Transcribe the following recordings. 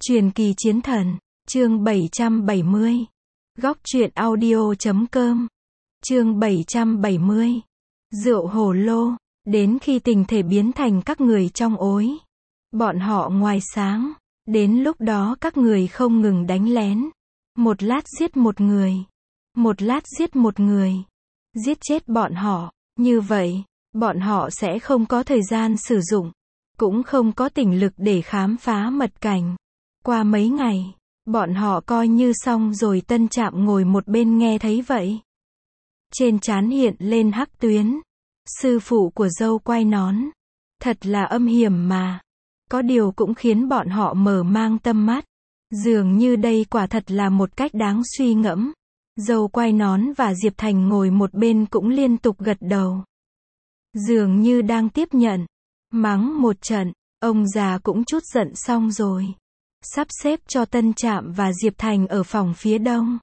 Truyền kỳ chiến thần, chương 770. Góc truyện audio.com. Chương 770. Rượu hồ lô, đến khi tình thể biến thành các người trong ối. Bọn họ ngoài sáng, đến lúc đó các người không ngừng đánh lén. Một lát giết một người, một lát giết một người. Giết chết bọn họ, như vậy, bọn họ sẽ không có thời gian sử dụng, cũng không có tinh lực để khám phá mật cảnh. Qua mấy ngày, bọn họ coi như xong rồi. Tân Trạm ngồi một bên nghe thấy vậy. Trên trán hiện lên hắc tuyến. Sư phụ của dâu quai nón. Thật là âm hiểm mà. Có điều cũng khiến bọn họ mở mang tâm mắt. Dường như đây quả thật là một cách đáng suy ngẫm. Dâu quai nón và Diệp Thành ngồi một bên cũng liên tục gật đầu. Dường như đang tiếp nhận. Mắng một trận, ông già cũng chút giận xong rồi. Sắp xếp cho Tân Trạm và Diệp Thành ở phòng phía đông.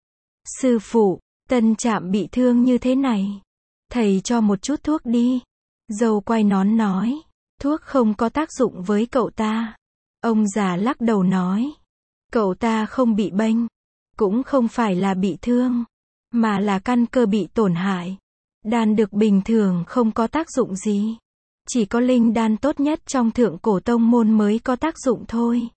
Sư phụ, Tân Trạm bị thương như thế này. Thầy cho một chút thuốc đi. Dâu quai nón nói. Thuốc không có tác dụng với cậu ta. Ông già lắc đầu nói. Cậu ta không bị bênh. Cũng không phải là bị thương. Mà là căn cơ bị tổn hại. Đan dược bình thường không có tác dụng gì. Chỉ có linh đan tốt nhất trong thượng cổ tông môn mới có tác dụng thôi.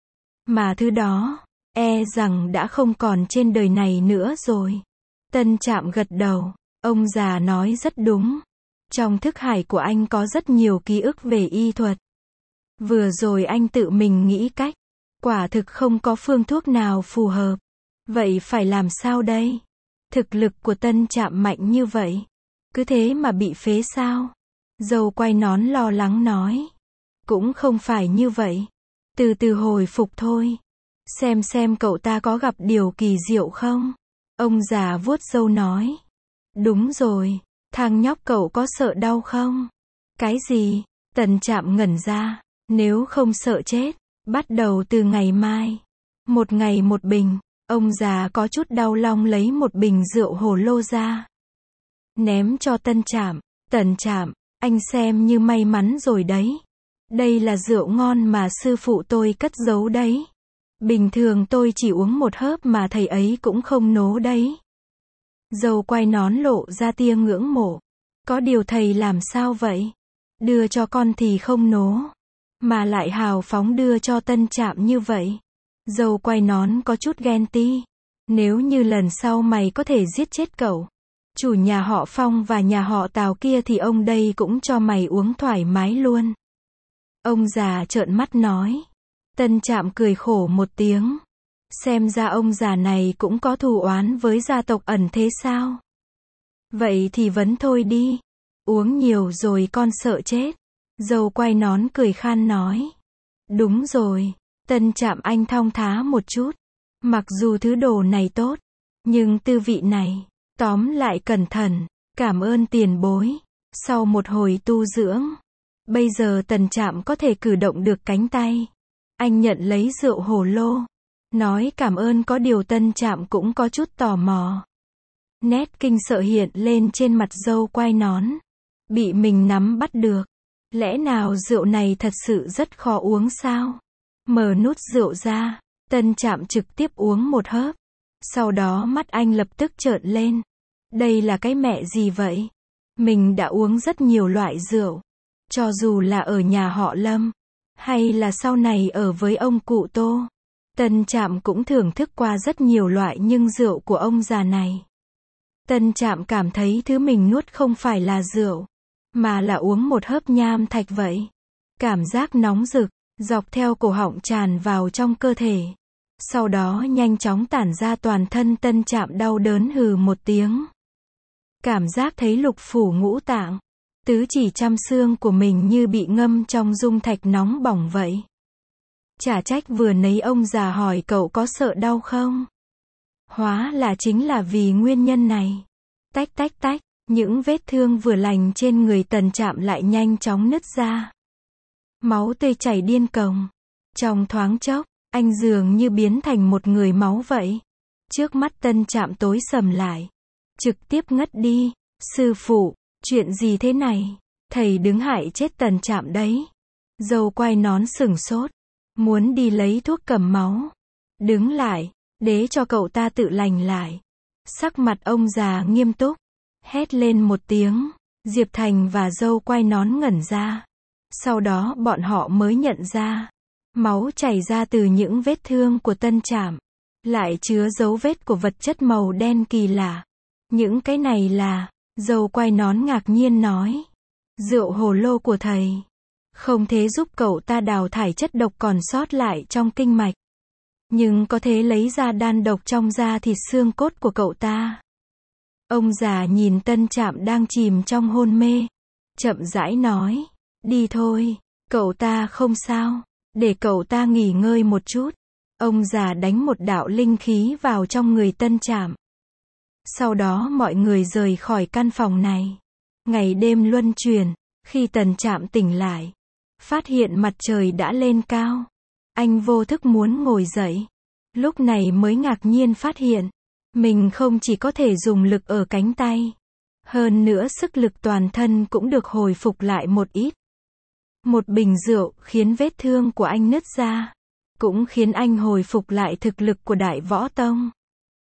Mà thứ đó, e rằng đã không còn trên đời này nữa rồi. Tân Trạm gật đầu. Ông già nói rất đúng. Trong thức hải của anh có rất nhiều ký ức về y thuật. Vừa rồi anh tự mình nghĩ cách. Quả thực không có phương thuốc nào phù hợp. Vậy phải làm sao đây? Thực lực của Tân Trạm mạnh như vậy. Cứ thế mà bị phế sao? Dâu quai nón lo lắng nói. Cũng không phải như vậy. Từ từ hồi phục thôi. Xem cậu ta có gặp điều kỳ diệu không? Ông già vuốt râu nói. Đúng rồi, thằng nhóc cậu có sợ đau không? Cái gì? Tân Trạm ngẩn ra. Nếu không sợ chết, bắt đầu từ ngày mai. Một ngày một bình. Ông già có chút đau lòng lấy một bình rượu hồ lô ra. Ném cho Tân Trạm. Tân Trạm, anh xem như may mắn rồi đấy. Đây là rượu ngon mà sư phụ tôi cất giấu đấy. Bình thường tôi chỉ uống một hớp mà thầy ấy cũng không nố đấy. Dâu quai nón lộ ra tia ngưỡng mộ. Có điều thầy làm sao vậy? Đưa cho con thì không nố. Mà lại hào phóng đưa cho Tân Trạm như vậy. Dâu quai nón có chút ghen tị. Nếu như lần sau mày có thể giết chết cậu, chủ nhà họ Phong và nhà họ Tào kia thì ông đây cũng cho mày uống thoải mái luôn. Ông già trợn mắt nói. Tân Trạm cười khổ một tiếng. Xem ra ông già này cũng có thù oán với gia tộc ẩn thế sao? Vậy thì vấn thôi đi. Uống nhiều rồi con sợ chết. Dâu quai nón cười khan nói. Đúng rồi. Tân Trạm anh thong thả một chút. Mặc dù thứ đồ này tốt, nhưng tư vị này, tóm lại cẩn thận. Cảm ơn tiền bối. Sau một hồi tu dưỡng, bây giờ Tân Trạm có thể cử động được cánh tay. Anh nhận lấy rượu hồ lô. Nói cảm ơn, có điều Tân Trạm cũng có chút tò mò. Nét kinh sợ hiện lên trên mặt dâu quai nón. Bị mình nắm bắt được. Lẽ nào rượu này thật sự rất khó uống sao? Mở nút rượu ra. Tân Trạm trực tiếp uống một hớp. Sau đó mắt anh lập tức trợn lên. Đây là cái mẹ gì vậy? Mình đã uống rất nhiều loại rượu. Cho dù là ở nhà họ Lâm, hay là sau này ở với ông cụ Tô, Tân Trạm cũng thưởng thức qua rất nhiều loại, nhưng rượu của ông già này, Tân Trạm cảm thấy thứ mình nuốt không phải là rượu, mà là uống một hớp nham thạch vậy. Cảm giác nóng rực, dọc theo cổ họng tràn vào trong cơ thể. Sau đó nhanh chóng tản ra toàn thân. Tân Trạm đau đớn hừ một tiếng. Cảm giác thấy lục phủ ngũ tạng, tứ chỉ trăm xương của mình như bị ngâm trong dung thạch nóng bỏng vậy. Chả trách vừa nấy ông già hỏi cậu có sợ đau không? Hóa là chính là vì nguyên nhân này. Tách tách tách, những vết thương vừa lành trên người Tân Trạm lại nhanh chóng nứt ra. Máu tươi chảy điên cuồng. Trong thoáng chốc, anh dường như biến thành một người máu vậy. Trước mắt Tân Trạm tối sầm lại. Trực tiếp ngất đi. Sư phụ, chuyện gì thế này? Thầy đứng hại chết Tân Trạm đấy. Dâu quai nón sửng sốt. muốn đi lấy thuốc cầm máu. Đứng lại, để cho cậu ta tự lành lại. Sắc mặt ông già nghiêm túc, hét lên một tiếng. Diệp Thành và dâu quai nón ngẩn ra. Sau đó bọn họ mới nhận ra, máu chảy ra từ những vết thương của Tân Trạm, lại chứa dấu vết của vật chất màu đen kỳ lạ. Những cái này là, dâu quai nón ngạc nhiên nói, rượu hồ lô của thầy. Không thể giúp cậu ta đào thải chất độc còn sót lại trong kinh mạch, nhưng có thể lấy ra đan độc trong da thịt xương cốt của cậu ta. Ông già nhìn Tân Trạm đang chìm trong hôn mê, chậm rãi nói, đi thôi, cậu ta không sao, để cậu ta nghỉ ngơi một chút. Ông già đánh một đạo linh khí vào trong người Tân Trạm. Sau đó mọi người rời khỏi căn phòng này. Ngày đêm luân chuyển, khi Tân Trạm tỉnh lại, phát hiện mặt trời đã lên cao. Anh vô thức muốn ngồi dậy. Lúc này mới ngạc nhiên phát hiện, mình không chỉ có thể dùng lực ở cánh tay, hơn nữa sức lực toàn thân cũng được hồi phục lại một ít. Một bình rượu khiến vết thương của anh nứt ra, cũng khiến anh hồi phục lại thực lực của Đại Võ Tông.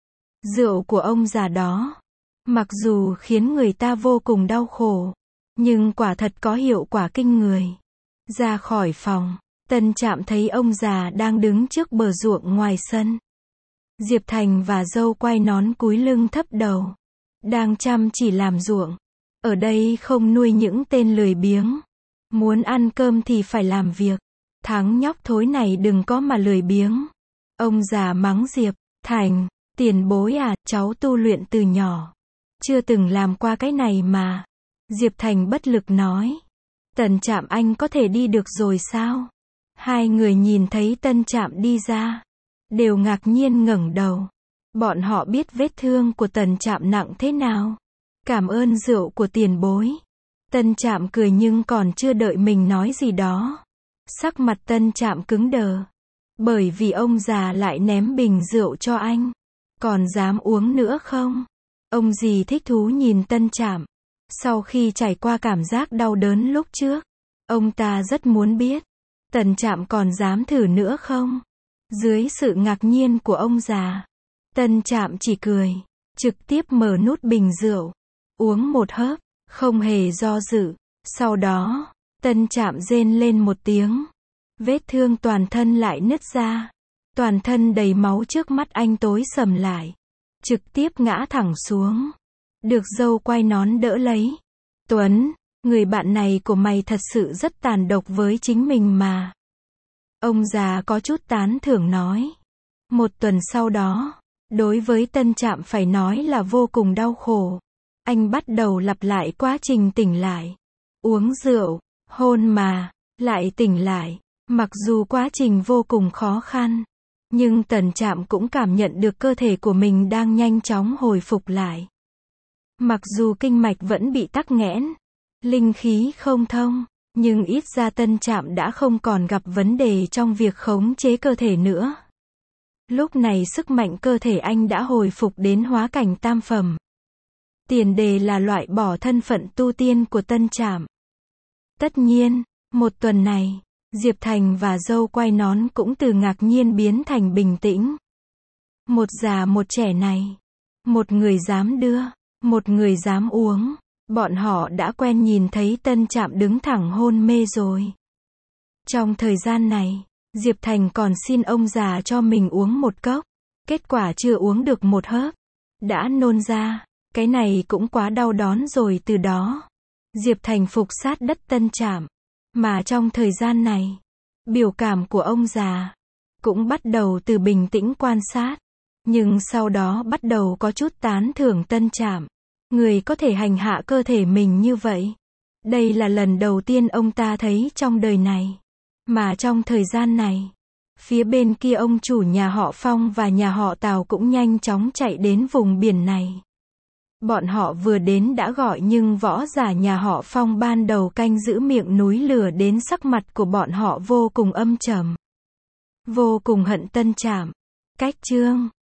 Rượu của ông già đó, mặc dù khiến người ta vô cùng đau khổ, nhưng quả thật có hiệu quả kinh người. Ra khỏi phòng, Tân Trạm thấy ông già đang đứng trước bờ ruộng ngoài sân. Diệp Thành và dâu quai nón cúi lưng thấp đầu, đang chăm chỉ làm ruộng. Ở đây không nuôi những tên lười biếng. Muốn ăn cơm thì phải làm việc. Thằng nhóc thối này đừng có mà lười biếng. Ông già mắng Diệp Thành, tiền bối à, cháu tu luyện từ nhỏ, chưa từng làm qua cái này mà. Diệp Thành bất lực nói, Tân Trạm anh có thể đi được rồi sao? Hai người nhìn thấy Tân Trạm đi ra, đều ngạc nhiên ngẩng đầu. Bọn họ biết vết thương của Tân Trạm nặng thế nào. Cảm ơn rượu của tiền bối. Tân Trạm cười nhưng còn chưa đợi mình nói gì đó, sắc mặt Tân Trạm cứng đờ. Bởi vì ông già lại ném bình rượu cho anh. Còn dám uống nữa không? Ông dì thích thú nhìn Tân Trạm. Sau khi trải qua cảm giác đau đớn lúc trước, ông ta rất muốn biết, Tân Trạm còn dám thử nữa không? Dưới sự ngạc nhiên của ông già, Tân Trạm chỉ cười, trực tiếp mở nút bình rượu, uống một hớp, không hề do dự. Sau đó, Tân Trạm rên lên một tiếng. Vết thương toàn thân lại nứt ra. Toàn thân đầy máu, trước mắt anh tối sầm lại. Trực tiếp ngã thẳng xuống. Được dâu quai nón đỡ lấy. Tuấn, người bạn này của mày thật sự rất tàn độc với chính mình mà. Ông già có chút tán thưởng nói. Một tuần sau đó, đối với Tân Trạm phải nói là vô cùng đau khổ. Anh bắt đầu lặp lại quá trình tỉnh lại. Uống rượu, hôn mà, lại tỉnh lại. Mặc dù quá trình vô cùng khó khăn, nhưng Tân Trạm cũng cảm nhận được cơ thể của mình đang nhanh chóng hồi phục lại. Mặc dù kinh mạch vẫn bị tắc nghẽn, linh khí không thông, nhưng ít ra Tân Trạm đã không còn gặp vấn đề trong việc khống chế cơ thể nữa. Lúc này sức mạnh cơ thể anh đã hồi phục đến hóa cảnh tam phẩm. Tiền đề là loại bỏ thân phận tu tiên của Tân Trạm. Tất nhiên, một tuần này, Diệp Thành và dâu quai nón cũng từ ngạc nhiên biến thành bình tĩnh. Một già một trẻ này, một người dám đưa, một người dám uống. Bọn họ đã quen nhìn thấy Tân Trạm đứng thẳng hôn mê rồi. Trong thời gian này, Diệp Thành còn xin ông già cho mình uống một cốc. Kết quả chưa uống được một hớp, đã nôn ra. Cái này cũng quá đau đớn rồi. Từ đó, Diệp Thành phục sát đất Tân Trạm. Mà trong thời gian này, biểu cảm của ông già cũng bắt đầu từ bình tĩnh quan sát, nhưng sau đó bắt đầu có chút tán thưởng Tân Trạm. Người có thể hành hạ cơ thể mình như vậy. Đây là lần đầu tiên ông ta thấy trong đời này. Mà trong thời gian này, phía bên kia ông chủ nhà họ Phong và nhà họ Tào cũng nhanh chóng chạy đến vùng biển này. Bọn họ vừa đến đã gọi, nhưng võ giả nhà họ Phong ban đầu canh giữ miệng núi lửa đến sắc mặt của bọn họ vô cùng âm trầm. Vô cùng hận Tân Trạm. Cách chương